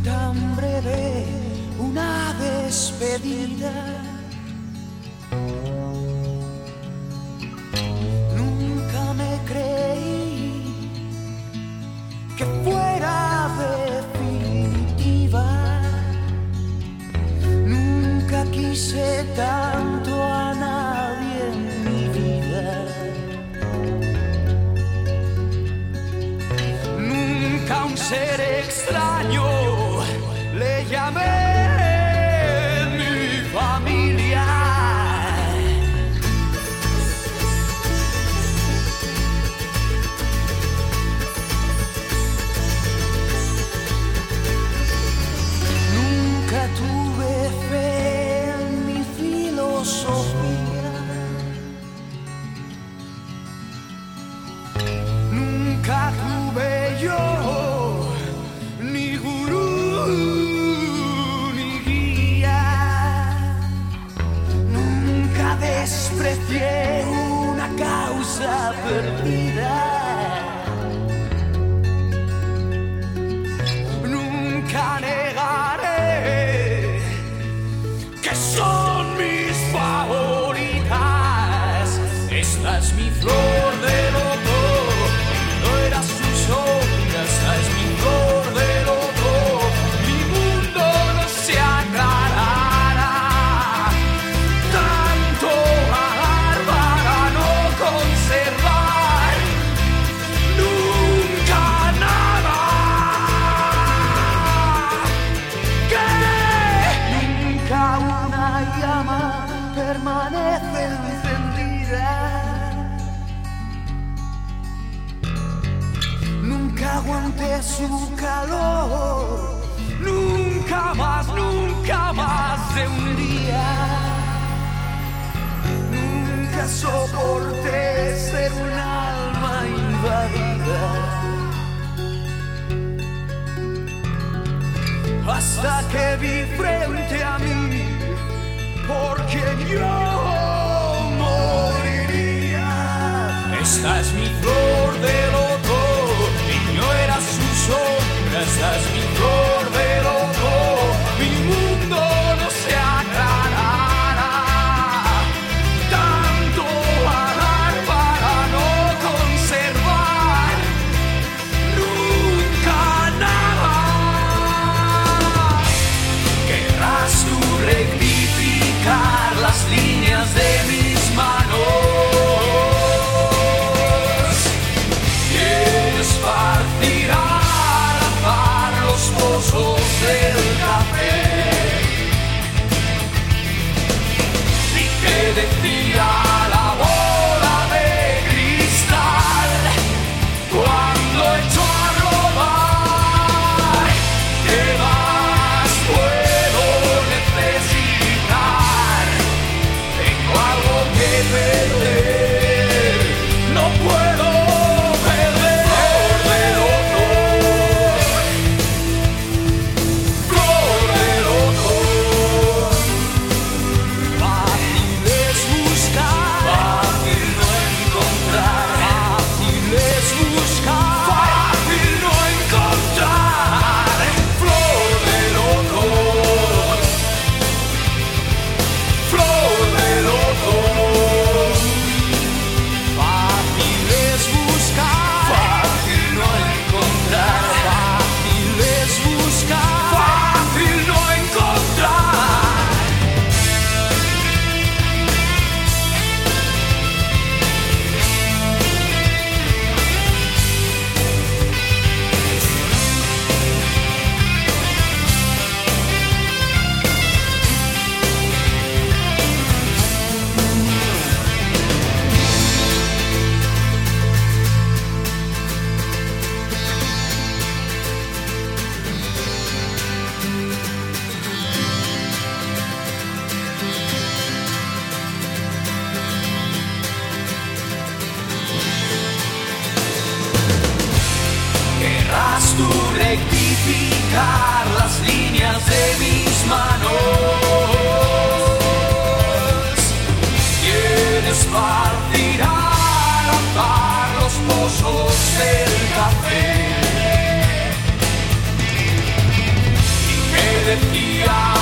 tan breve una despedida. Nunca me creí que fuera definitiva. Nunca quise tanto a nadie en mi vida. Nunca a un ser extraño le llamé mi familia. Nunca tuve fe en mi filosofía. Nunca tuve yo ni gurú ni guía. Nunca desprecié una causa perdida. Nunca negaré que son mis favoritas. Esta es mi flor de loto, no era su sombra. Esta es mi flor de loto, mi mundo no se aclarará. Tanto pagar para no conservar nunca nada. Que nunca una llama permanece encendida. Nunca aguanté su calor, nunca más de un día. Nunca soporté ser un alma invadida. Hasta que vi frente a mí por quien yo moriría. Esta es mi flor de loto y no era su sombra. Esta es mi flor de loto, mi mundo no se aclarará. Tanto pagar para no conservar nunca nada. Querrás tú rectificar las líneas de mis manos y esparcir al azar los pozos del café. ¿Y qué decía la bola de cristal cuando echó a robar? ¿Qué más puedo necesitar? Tengo algo que perder, no puedo perder. Flor de loto, fácil es buscar, fácil no encontrar. Fácil es buscar, fácil no encontrar. Flor de loto, flor de loto. Fácil es buscar, fácil no encontrar. Fácil es buscar, fácil no encontrar. Querrás tú rectificar las líneas de mis manos y esparcir al azar los pozos del café. decía